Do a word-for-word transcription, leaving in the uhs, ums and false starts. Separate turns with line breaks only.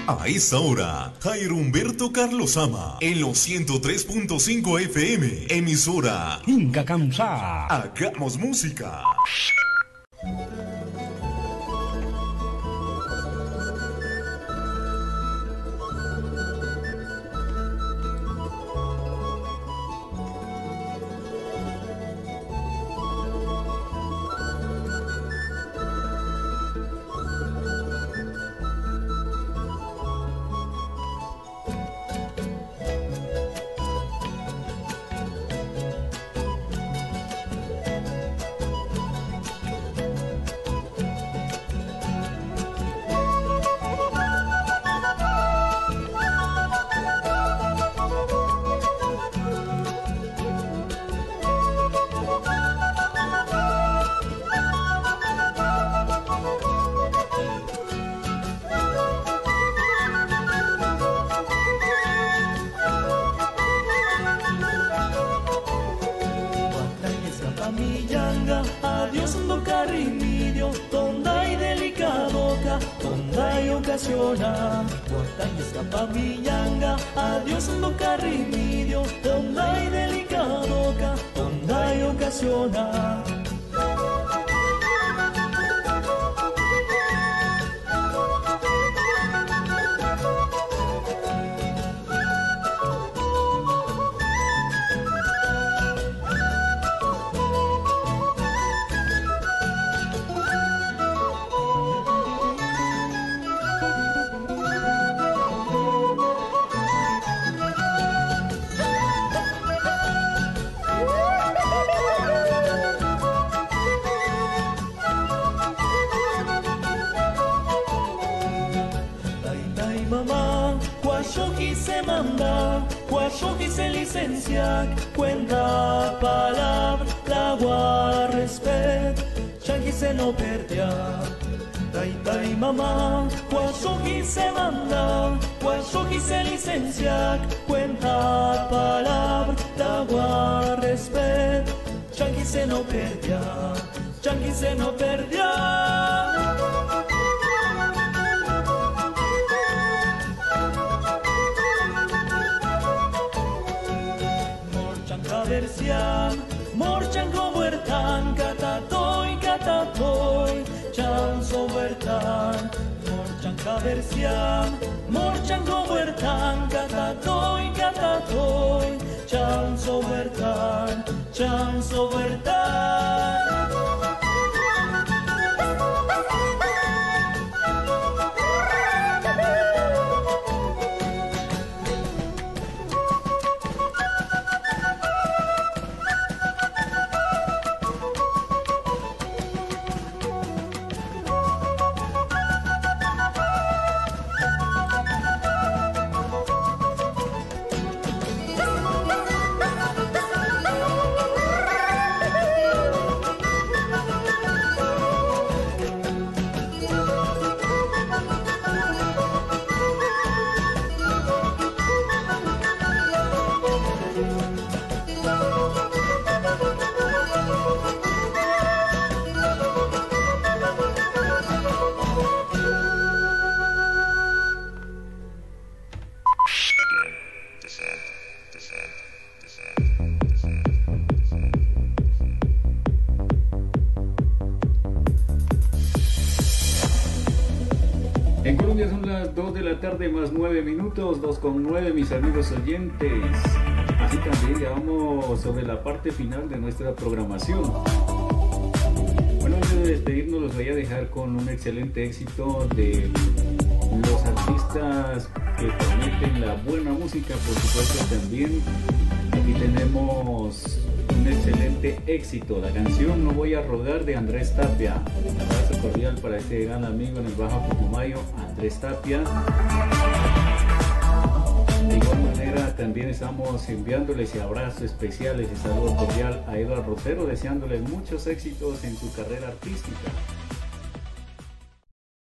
A esta hora, Jairo Humberto Carlos Ama, en los ciento tres punto cinco F M, emisora
Inca Kamsa.
Hagamos música.
Tarde más nueve minutos, dos con nueve, mis amigos oyentes. Así también ya vamos sobre la parte final de nuestra programación. Bueno, antes de despedirnos los voy a dejar con un excelente éxito de los artistas que prometen la buena música. Por supuesto también aquí tenemos un excelente éxito, la canción No Voy a Rogar de Andrés Tapia. Un abrazo cordial para este gran amigo en el Bajo Putumayo, Andrés Tapia. De igual manera también estamos enviándoles abrazos especiales y saludo cordial a Eduardo Rosero, deseándoles muchos éxitos en su carrera artística.